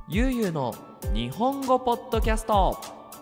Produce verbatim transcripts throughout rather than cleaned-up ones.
ゆうゆうの日本語ポッドキャスト。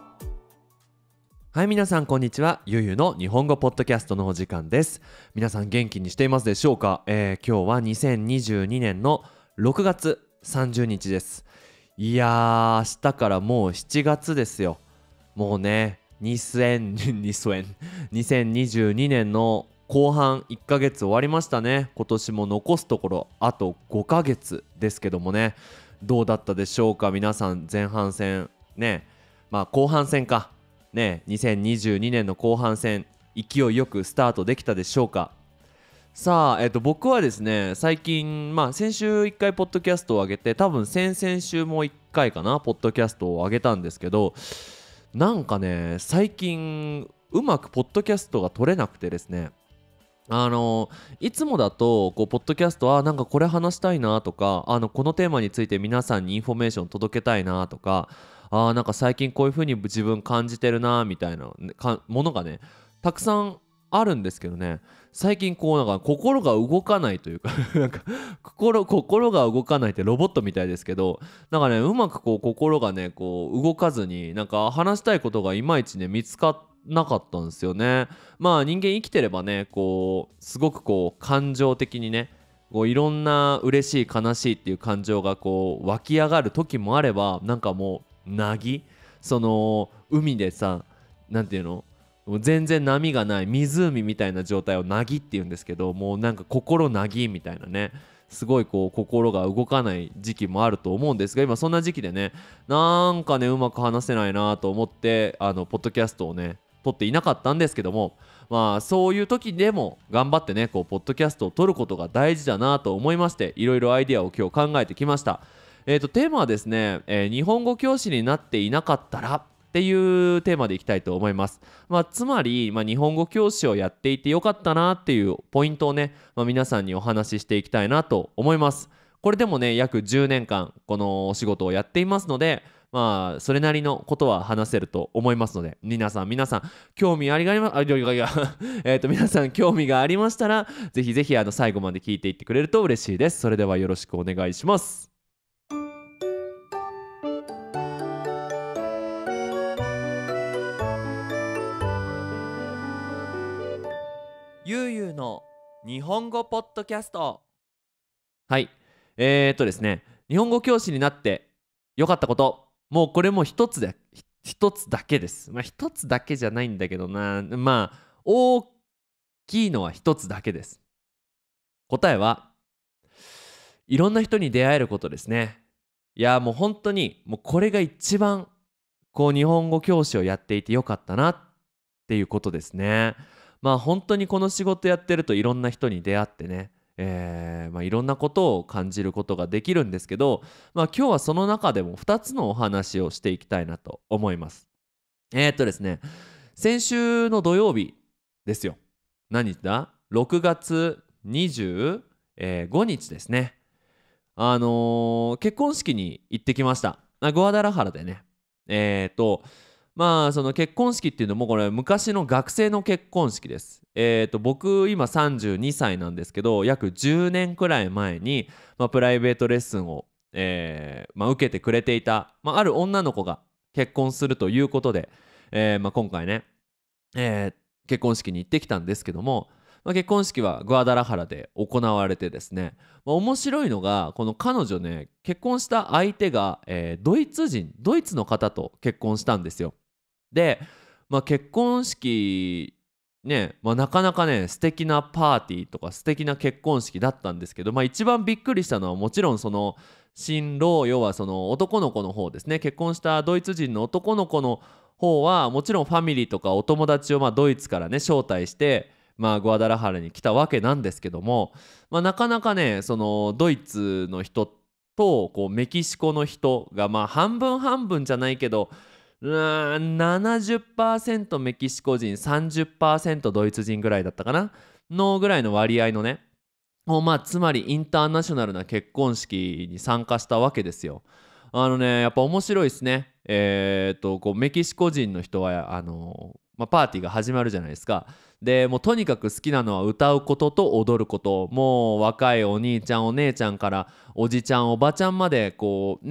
はい、皆さんこんにちは。ゆうゆうの日本語ポッドキャストのお時間です。皆さん元気にしていますでしょうか？えー、今日はにせんにじゅうにねんのろくがつさんじゅうにちです。いやー、明日からもうしちがつですよ。もうねにせんにせんにせんにじゅうにねんの後半いっかげつ終わりましたね。今年も残すところあとごかげつですけどもね、どうだったでしょうか皆さん。前半戦ね、まあ後半戦かね、にせんにじゅうにねんの後半戦勢いよくスタートできたでしょうか。さあ、えっと、僕はですね最近、まあ先週いっかいポッドキャストを上げて、多分先々週もいっかいかなポッドキャストを上げたんですけど、なんかね最近うまくポッドキャストが撮れなくてですね、あのいつもだとこうポッドキャスト、あなんかこれ話したいなとか、あのこのテーマについて皆さんにインフォメーション届けたいなとか、あなんか最近こういう風に自分感じてるなみたいなねかものがねたくさんあるんですけどね、最近こうなんか心が動かないというかなんか心心が動かないってロボットみたいですけど、なんかねうまくこう心がねこう動かずに、なんか話したいことがいまいちね見つかなかったんですよね。まあ人間生きてればねこうすごくこう感情的にねこういろんな嬉しい悲しいっていう感情がこう湧き上がる時もあれば、なんかもうなぎその海でさ、なんていうの、もう全然波がない湖みたいな状態をなぎって言うんですけど、もうなんか心なぎみたいなね、すごいこう心が動かない時期もあると思うんですが、今そんな時期でね、なんかねうまく話せないなと思ってあのポッドキャストをね撮っていなかったんですけども、まあそういう時でも頑張ってねこうポッドキャストを撮ることが大事だなと思いまして、いろいろアイデアを今日考えてきました。えーとテーマはですね、えー日本語教師になっていなかったらっていうテーマでいきたいと思います。まあ、つまり、まあ、日本語教師をやっていてよかったなっていうポイントをね、まあ、皆さんにお話ししていきたいなと思います。これでもね約じゅうねんかんこのお仕事をやっていますので、まあそれなりのことは話せると思いますので、皆さん皆さん興味ありがありまあいやいやいやえっと皆さん興味がありましたら、ぜひぜひあの最後まで聞いていってくれると嬉しいです。それではよろしくお願いします。ゆうゆうの日本語ポッドキャスト。はい、えー、っとですね日本語教師になってよかったこと、もうこれも一つでひ一つだけです。まあ一つだけじゃないんだけどな、まあ大きいのは一つだけです。答えはいろんな人に出会えることですね。いやもう本当にもうこれが一番こう日本語教師をやっていてよかったなっていうことですね。まあ本当にこの仕事やってるといろんな人に出会ってね、えーまあ、いろんなことを感じることができるんですけど、まあ、今日はその中でもふたつのお話をしていきたいなと思います。えー、っとですね先週の土曜日ですよ。何日だ ?ろくがつにじゅうごにちですね。あのー結婚式に行ってきました。あグアダラハラでね。えーとまあその結婚式っていうのもこれ昔の学生の結婚式です。えーと僕今さんじゅうにさいなんですけど、約じゅうねんくらい前に、まあ、プライベートレッスンを、えーまあ、受けてくれていた、まあ、ある女の子が結婚するということで、えーまあ、今回ね、えー結婚式に行ってきたんですけども、まあ、結婚式はグアダラハラで行われてですね、まあ、面白いのがこの彼女ね結婚した相手が、えードイツ人ドイツの方と結婚したんですよ。で、まあ、結婚式ね、まあ、なかなかね素敵なパーティーとか素敵な結婚式だったんですけど、まあ、一番びっくりしたのはもちろんその新郎、要はその男の子の方ですね、結婚したドイツ人の男の子の方はもちろんファミリーとかお友達をまあドイツからね招待して、まあ、グアダラハラに来たわけなんですけども、まあ、なかなかねそのドイツの人とこうメキシコの人がまあ半分半分じゃないけど、うーんななじゅっパーセントメキシコ人さんじゅっパーセントドイツ人ぐらいだったかなのぐらいの割合のね、もうまあつまりインターナショナルな結婚式に参加したわけですよ。あのねやっぱ面白いですね。えーっとこうメキシコ人の人はあのまあ、パーティーが始まるじゃないですか。でもうとにかく好きなのは歌うことと踊ること、もう若いお兄ちゃんお姉ちゃんからおじちゃんおばちゃんまでこうね、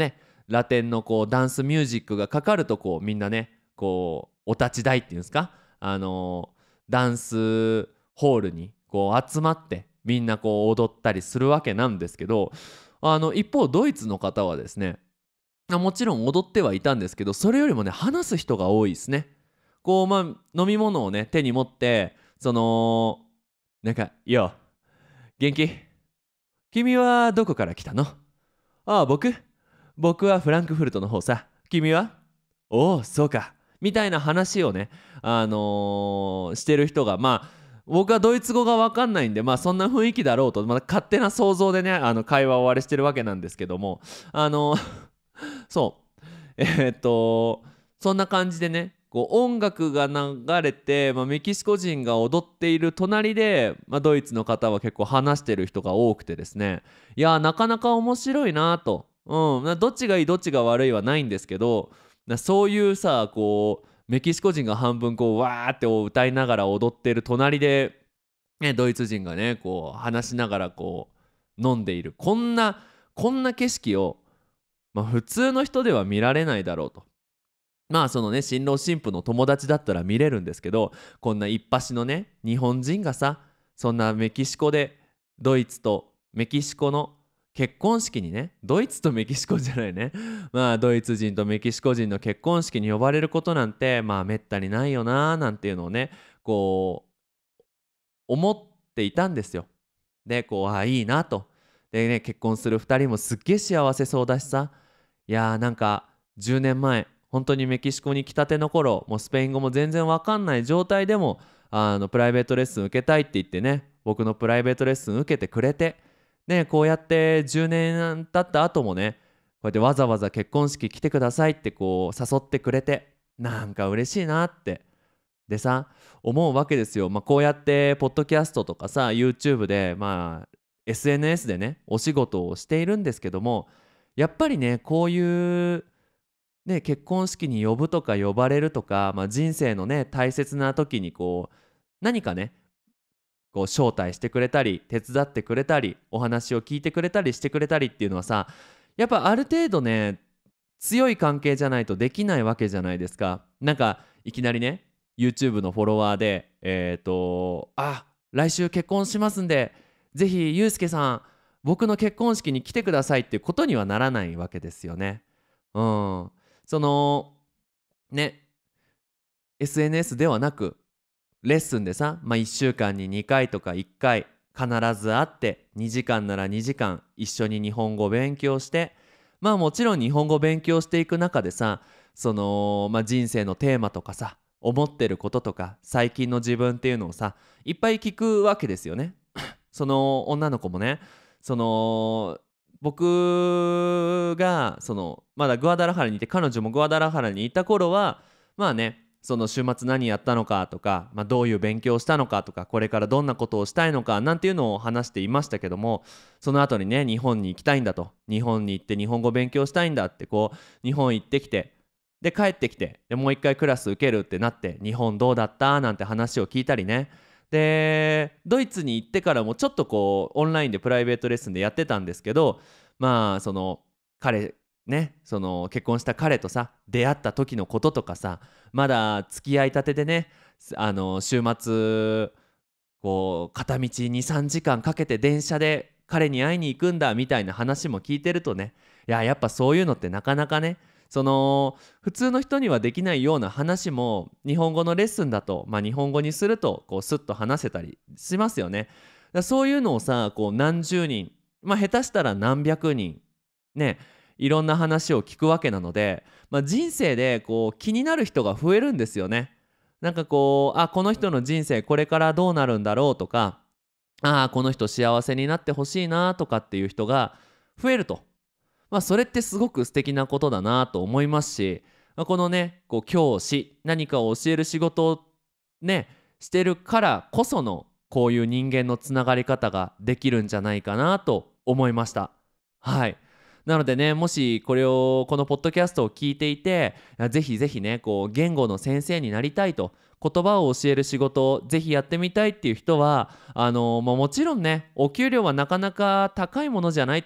ラテンのこうダンスミュージックがかかるとこうみんなねこうお立ち台っていうんですか、あのダンスホールにこう集まってみんなこう踊ったりするわけなんですけど、あの一方ドイツの方はですね、あもちろん踊ってはいたんですけど、それよりもね話す人が多いですね。こうまあ飲み物をね手に持って、そのなんか「いや元気？君はどこから来たの？ああ僕僕はフランクフルトの方さ。君は？おおそうか」みたいな話をね、あのーしてる人が、まあ僕はドイツ語が分かんないんで、まあそんな雰囲気だろうと、まあ、勝手な想像でねあの会話をあれしてるわけなんですけども、あのそうえーっとそんな感じでねこう音楽が流れて、まあ、メキシコ人が踊っている隣で、まあ、ドイツの方は結構話してる人が多くてですね、いやーなかなか面白いなと、うん、などっちがいいどっちが悪いはないんですけど、なそういうさこうメキシコ人が半分こうわーって歌いながら踊ってる隣で、ね、ドイツ人がねこう話しながらこう飲んでいる、こんなこんな景色を、まあ、普通の人では見られないだろうと。まあそのね新郎新婦の友達だったら見れるんですけど、こんな一発のね日本人がさそんなメキシコでドイツとメキシコの結婚式にね、ドイツとメキシコじゃないねまあドイツ人とメキシコ人の結婚式に呼ばれることなんてまあめったにないよなーなんていうのをねこう思っていたんですよ。でこうあいいなと。でね結婚するふたりもすっげえ幸せそうだしさ、いやーなんかじゅうねんまえ本当にメキシコに来たての頃、もうスペイン語も全然わかんない状態でもあのプライベートレッスン受けたいって言ってね僕のプライベートレッスン受けてくれて、ねこうやってじゅうねん経った後もねこうやってわざわざ結婚式来てくださいってこう誘ってくれて、なんか嬉しいなってでさ思うわけですよ。まあ、こうやってポッドキャストとかさ YouTube でまあ エスエヌエス でねお仕事をしているんですけども、やっぱりねこういうね結婚式に呼ぶとか呼ばれるとか、まあ、人生のね大切な時にこう何かねこう招待してくれたり手伝ってくれたりお話を聞いてくれたりしてくれたりっていうのはさ、やっぱある程度ね強い関係じゃないとできないわけじゃないですか。なんかいきなりね YouTube のフォロワーでえっ、とあ来週結婚しますんでぜひゆうすけさん僕の結婚式に来てくださいっていうことにはならないわけですよね。うん、そのね エスエヌエス ではなくレッスンでさ、まあ、いっしゅうかんににかいとかいっかい必ず会ってにじかんならにじかん一緒に日本語勉強して、まあもちろん日本語勉強していく中でさその、まあ、人生のテーマとかさ思ってることとか最近の自分っていうのをさいっぱい聞くわけですよね。その女の子もねその僕がそのまだグアダラハラにいて彼女もグアダラハラにいた頃はまあねその週末何やったのかとか、まあ、どういう勉強をしたのかとかこれからどんなことをしたいのかなんていうのを話していましたけども、その後にね日本に行きたいんだと、日本に行って日本語勉強したいんだってこう日本行ってきてで帰ってきてでもう一回クラス受けるってなって日本どうだったなんて話を聞いたりね、でドイツに行ってからもちょっとこうオンラインでプライベートレッスンでやってたんですけど、まあその彼ねその結婚した彼とさ出会った時のこととかさ、まだ付き合いたてでねあの週末こう片道にさんじかんかけて電車で彼に会いに行くんだみたいな話も聞いてるとね、いややっぱそういうのってなかなかねその普通の人にはできないような話も日本語のレッスンだと、まあ、日本語にするとこうスッと話せたりしますよね。だからそういうのをさこう何十人、まあ、下手したら何百人ねいろんな話を聞くわけなので、まあ、人生でこう気になる人が増えるんですよね。なんかこうあこの人の人生これからどうなるんだろうとか、あこの人幸せになってほしいなとかっていう人が増えると、まあ、それってすごく素敵なことだなと思いますし、まあ、このねこう教師何かを教える仕事をねしてるからこそのこういう人間のつながり方ができるんじゃないかなと思いました。はい。なのでねもしこれをこのポッドキャストを聞いていてぜひぜひねこう言語の先生になりたいと、言葉を教える仕事をぜひやってみたいっていう人はあの、まあ、もちろんねお給料はなかなか高いものじゃないと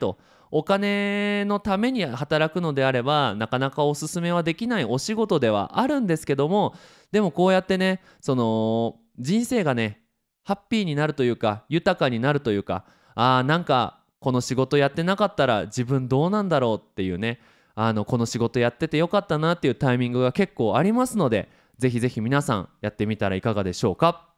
お金のために働くのであればなかなかおすすめはできないお仕事ではあるんですけども、でもこうやってね、その人生がねハッピーになるというか豊かになるというか、あーなんかこの仕事やってなかったら自分どうなんだろうっていうね、あのこの仕事やっててよかったなっていうタイミングが結構ありますので、ぜひぜひ皆さんやってみたらいかがでしょうか。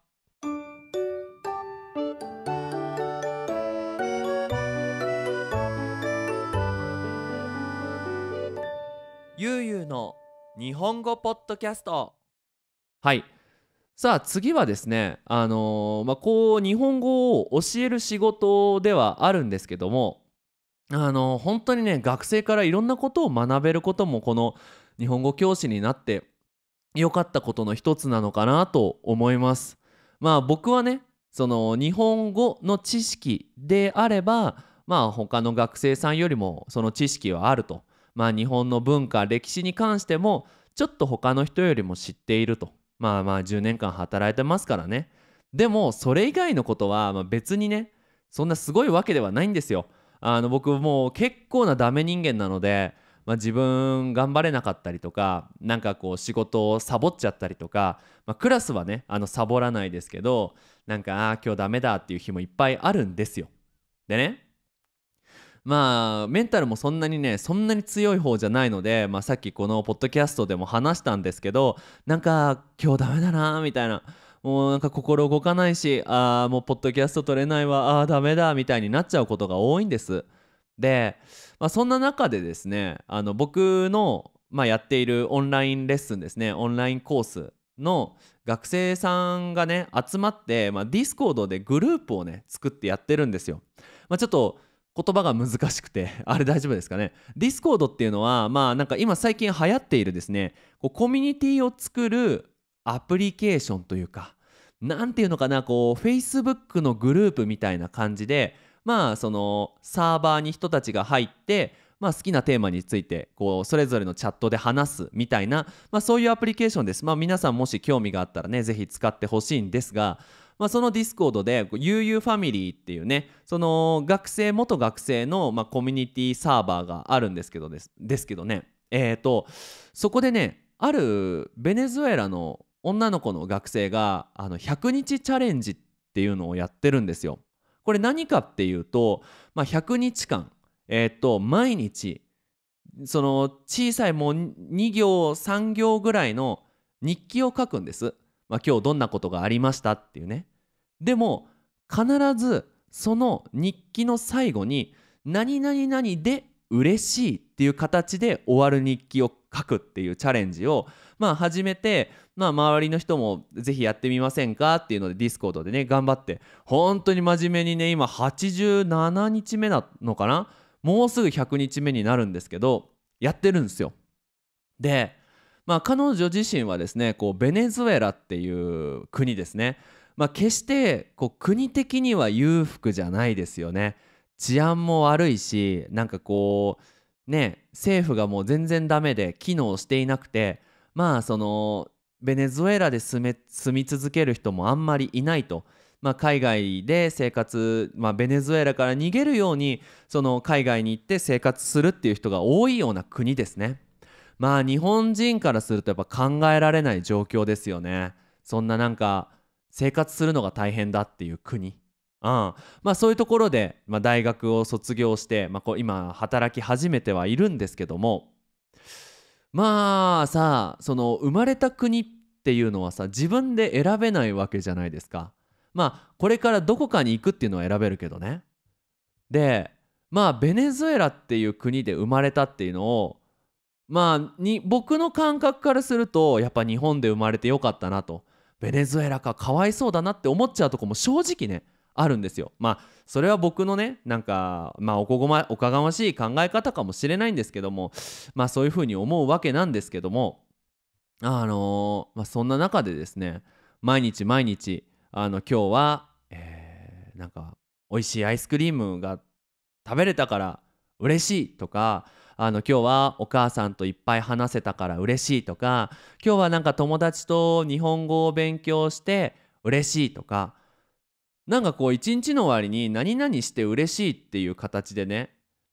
ゆうゆうの日本語ポッドキャスト。はい。さあ次はですね、あのーまあ、こう日本語を教える仕事ではあるんですけども、あのー本当にね学生からいろんなことを学べることもこの日本語教師になって良かったことの一つなのかなと思います。まあ僕はね、その日本語の知識であれば、まあ他の学生さんよりもその知識はあると。まあ日本の文化、歴史に関してもちょっと他の人よりも知っていると。まあまあじゅうねんかん働いてますからね。でもそれ以外のことはまあ別にね、そんなすごいわけではないんですよ。あの僕もう結構なダメ人間なので、まあ、自分頑張れなかったりとか、なんかこう仕事をサボっちゃったりとか、まあ、クラスはねあのサボらないですけど、なんかあー今日ダメだっていう日もいっぱいあるんですよ。でね、まあメンタルもそんなにねそんなに強い方じゃないので、まあ、さっきこのポッドキャストでも話したんですけど、なんか今日ダメだなーみたいな、もうなんか心動かないし、あーもうポッドキャスト撮れないわ、あーダメだみたいになっちゃうことが多いんです。で、まあ、そんな中でですね、あの僕の、まあ、やっているオンラインレッスンですね、オンラインコースの学生さんがね集まって、まあ、ディスコードでグループをね作ってやってるんですよ。まあ、ちょっと言葉が難しくてあれ大丈夫ですかね。ディスコードっていうのはまあなんか今最近流行っているですね、こうコミュニティを作るアプリケーションというか、なんていうのかな、こう Facebook のグループみたいな感じで、まあそのサーバーに人たちが入って、まあ、好きなテーマについてこうそれぞれのチャットで話すみたいな、まあ、そういうアプリケーションです。まあ、皆さんもし興味があったらねぜひ使ってほしいんですが、まあ、そのディスコードでこう ユーユー ファミリーっていうね、その学生元学生の、まあ、コミュニティサーバーがあるんですけどですですけどね、えーとそこでねあるベネズエラの女の子の学生があのひゃくにちチャレンジっていうのをやってるんですよ。これ何かっていうと、まあ、ひゃくにちかん、えーっと毎日その小さいもうに行さん行ぐらいの日記を書くんです。まあ、今日どんなことがありましたっていうね。でも必ずその日記の最後に何々々で嬉しいっていう形で終わる日記を書くっていうチャレンジをまあ始めて、まあ周りの人もぜひやってみませんかっていうのでディスコードでね頑張って、本当に真面目にね今はちじゅうななにちめなのかな、もうすぐひゃくにちめになるんですけどやってるんですよ。で、まあ、彼女自身はですねこうベネズエラっていう国ですね、まあ、決してこう国的には裕福じゃないですよね。治安も悪いし、なんかこうね政府がもう全然ダメで機能していなくて、まあそのベネズエラで住め住み続ける人もあんまりいないと。まあ、海外で生活、まあ、ベネズエラから逃げるようにその海外に行って生活するっていう人が多いような国ですね。まあ日本人からするとやっぱ考えられない状況ですよね。そんななんか生活するのが大変だっていう国、うん、まあそういうところで、まあ、大学を卒業して、まあ、こう今働き始めてはいるんですけども、まあさその生まれた国っていうのはさ自分で選べないわけじゃないですか。まあこれからどこかに行くっていうのは選べるけどね。でまあベネズエラっていう国で生まれたっていうのを、まあに僕の感覚からするとやっぱ日本で生まれてよかったなと、ベネズエラかかわいそうだなって思っちゃうとこも正直ねあるんですよ。まあそれは僕のねなんかまあおこごまおかがましい考え方かもしれないんですけども、まあそういうふうに思うわけなんですけども、あのーまあ、そんな中でですね毎日毎日あの今日は、えーなんか美味しいアイスクリームが食べれたから嬉しいとか、あの今日はお母さんといっぱい話せたから嬉しいとか、今日はなんか友達と日本語を勉強して嬉しいとか、なんかこう一日の終わりに何々して嬉しいっていう形でね、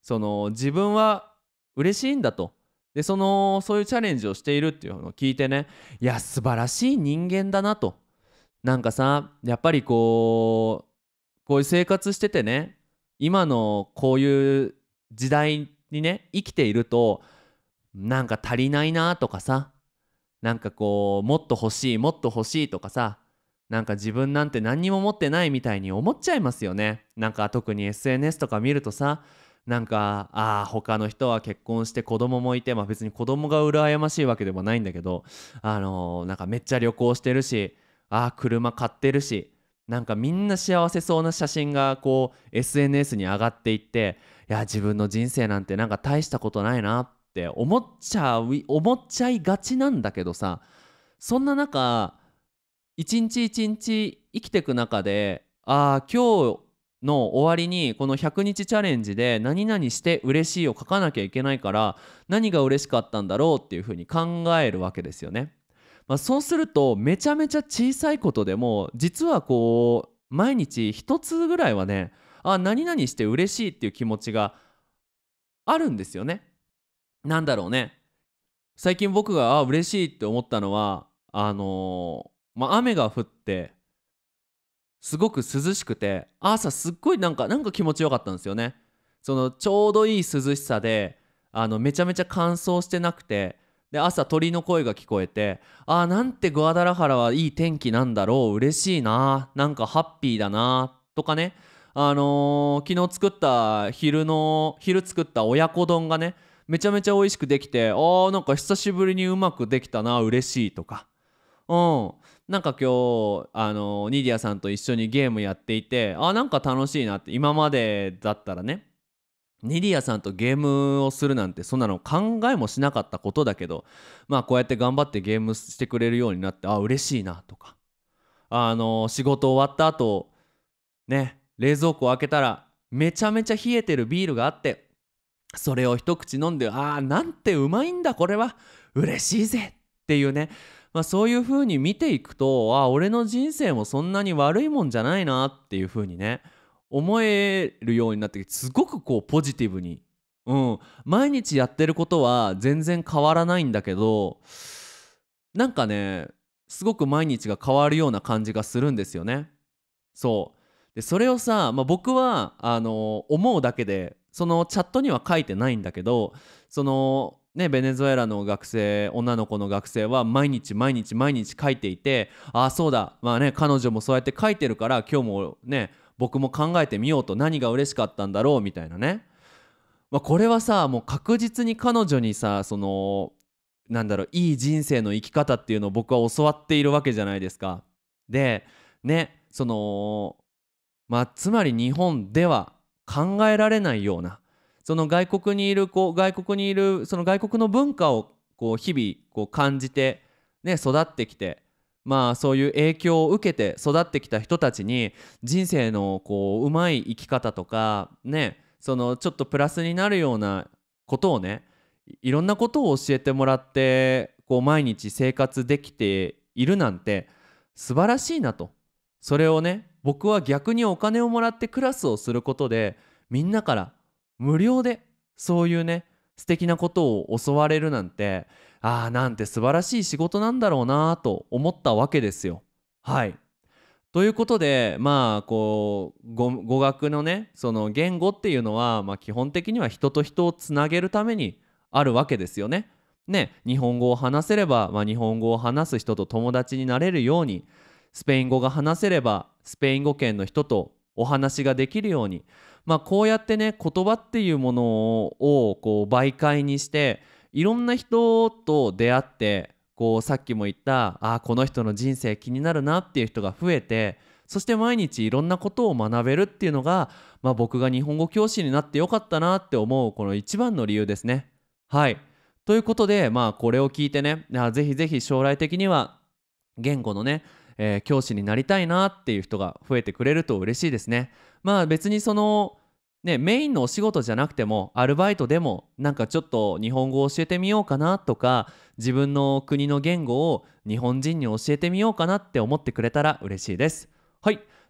その自分は嬉しいんだと。でそのそういうチャレンジをしているっていうのを聞いてね、いや素晴らしい人間だなと。なんかさやっぱりこうこういう生活しててね、今のこういう時代にね生きていると、なんか足りないなとかさ、なんかこうもっと欲しいもっと欲しいとかさ、なんか自分なんて何にも持ってないみたいに思っちゃいますよね。なんか特に エスエヌエス とか見るとさ、なんかああ他の人は結婚して子供もいて、まあ別に子供が羨ましいわけでもないんだけど、あのーなんかめっちゃ旅行してるし、ああ車買ってるし、なんかみんな幸せそうな写真がこう エスエヌエス に上がっていって、いや自分の人生なんてなんか大したことないなって思っちゃう思っちゃいがちなんだけどさ、そんな中一日一日生きていく中で、ああ今日の終わりにこのひゃくにちチャレンジで何々して嬉しいを書かなきゃいけないから、何が嬉しかったんだろうっていうふうに考えるわけですよね。まあ、そうするとめちゃめちゃ小さいことでも実はこう毎日一つぐらいはね、あ何々して嬉しいっていう気持ちがあるんですよね。なんだろうね、最近僕があ嬉しいって思ったのはあのーまあ、雨が降ってすごく涼しくて、朝すっごいなんかなんか気持ちよかったんですよね。そのちょうどいい涼しさで、あのめちゃめちゃ乾燥してなくて、で朝鳥の声が聞こえて、あーなんてグアダラハラはいい天気なんだろう、嬉しいな、なんかハッピーだなとかね、あのー昨日作った昼の昼作った親子丼がねめちゃめちゃ美味しくできて、あーなんか久しぶりにうまくできたな、嬉しいとか、うん、なんか今日あのニディアさんと一緒にゲームやっていて、あなんか楽しいなって。今までだったらねニディアさんとゲームをするなんてそんなの考えもしなかったことだけど、まあこうやって頑張ってゲームしてくれるようになって、あ嬉しいなとか、あの仕事終わった後ね冷蔵庫を開けたらめちゃめちゃ冷えてるビールがあって、それを一口飲んで、あーなんてうまいんだこれは、嬉しいぜっていうね、まあ、そういう風に見ていくと、あ俺の人生もそんなに悪いもんじゃないなっていう風にね思えるようになってきて、すごくこうポジティブに、うん、毎日やってることは全然変わらないんだけど、なんかねすごく毎日が変わるような感じがするんですよね。そうでそれをさ、まあ、僕はあの思うだけでそのチャットには書いてないんだけど、そのねベネズエラの学生女の子の学生は毎日毎日毎日書いていて、ああそうだまあね彼女もそうやって書いてるから今日もね僕も考えてみようと、何が嬉しかったんだろうみたいなね、まあ、これはさもう確実に彼女にさそのなんだろういい人生の生き方っていうのを僕は教わっているわけじゃないですか。でねそのまあ、つまり日本では考えられないような、その外国にいるこう外国にいるその外国の文化をこう日々こう感じて、ね、育ってきて、まあそういう影響を受けて育ってきた人たちに人生のこううまい生き方とかね、そのちょっとプラスになるようなことをね、いいろんなことを教えてもらってこう毎日生活できているなんて素晴らしいなと。それをね僕は逆にお金をもらってクラスをすることでみんなから無料でそういうね素敵なことを教われるなんて、ああなんて素晴らしい仕事なんだろうなと思ったわけですよ。はいということでまあこう語語学のねその言語っていうのは、まあ、基本的には人と人をつなげるためにあるわけですよね。ね日本語を話せれば、まあ、日本語を話す人と友達になれるように、スペイン語が話せればスペイン語圏の人とお話ができるように、まあ、こうやってね言葉っていうものをこう媒介にしていろんな人と出会って、こうさっきも言ったあこの人の人生気になるなっていう人が増えて、そして毎日いろんなことを学べるっていうのが、まあ、僕が日本語教師になってよかったなって思うこの一番の理由ですね。はいということで、まあこれを聞いてね、あぜひぜひ将来的には言語のね、えー教師になりたいなっていう人が増えてくれると嬉しいですね。まあ別にそのねメインのお仕事じゃなくてもアルバイトでもなんかちょっと日本語を教えてみようかなとか、自分の国の言語を日本人に教えてみようかなって思ってくれたら嬉しいです。はい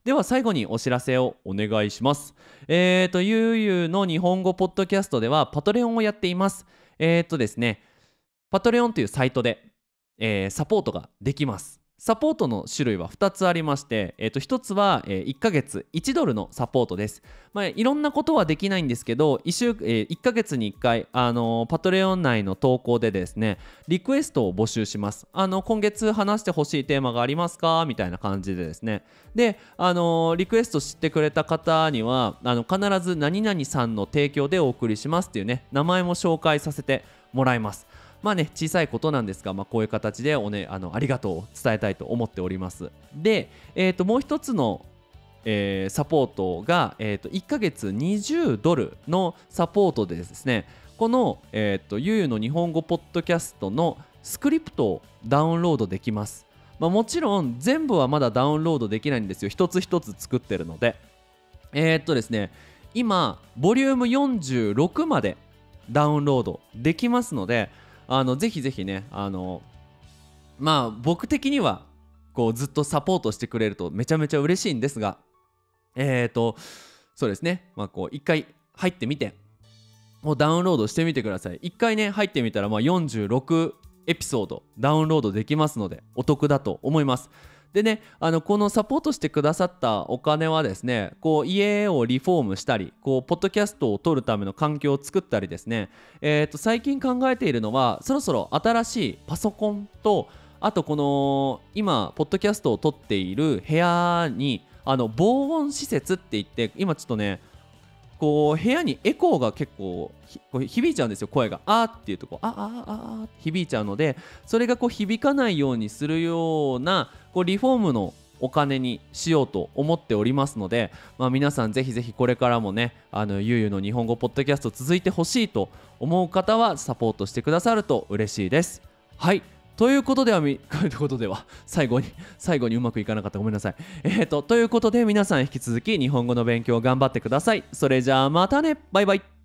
では最後にお知らせをお願いします。えーとゆうゆうの日本語ポッドキャストではパトレオンをやっています。えーとですねパトレオンというサイトで、えーサポートができます。サポートの種類はふたつありまして、えー、とひとつは、えーいっかげついちドルのサポートです。まあ、いろんなことはできないんですけど 1, 週、えーいっかげつにいっかい、あのーパトレオン内の投稿でですねリクエストを募集します。あの今月話してほしいテーマがありますかみたいな感じでですね、で、あのーリクエストしてくれた方にはあの必ず何々さんの提供でお送りしますっていうね名前も紹介させてもらいます。まあね小さいことなんですが、まあ、こういう形でお、ね、あのありがとうを伝えたいと思っております。で、えー、ともう一つの、えーサポートが、えー、といっかげつにじゅうドルのサポートでですねこの、えー、とゆうゆうの日本語ポッドキャストのスクリプトをダウンロードできます。まあ、もちろん全部はまだダウンロードできないんですよ。一つ一つ作ってるのでえー、っとですね今ボリュームよんじゅうろくまでダウンロードできますので、あのぜひぜひねあのまあ僕的にはこうずっとサポートしてくれるとめちゃめちゃ嬉しいんですが、えーとそうですねまあこう一回入ってみてもうダウンロードしてみてください。一回ね入ってみたらまあよんじゅうろくエピソードダウンロードできますのでお得だと思います。でねあのこのサポートしてくださったお金はですねこう家をリフォームしたりこうポッドキャストを撮るための環境を作ったりですね、えー、と最近考えているのはそろそろ新しいパソコンとあとこの今ポッドキャストを撮っている部屋にあの防音施設って言って今ちょっとねこう部屋にエコーが結構ひこう響いちゃうんですよ。声があーっていうとこうああああって響いちゃうのでそれがこう響かないようにするようなこうリフォームのお金にしようと思っておりますので、まあ、皆さんぜひぜひこれからもねあのゆうゆうの日本語ポッドキャスト続いてほしいと思う方はサポートしてくださると嬉しいです。はいということではみということでは最後に最後にうまくいかなかったごめんなさい。えーとということで皆さん引き続き日本語の勉強頑張ってください。それじゃあまたねバイバイ。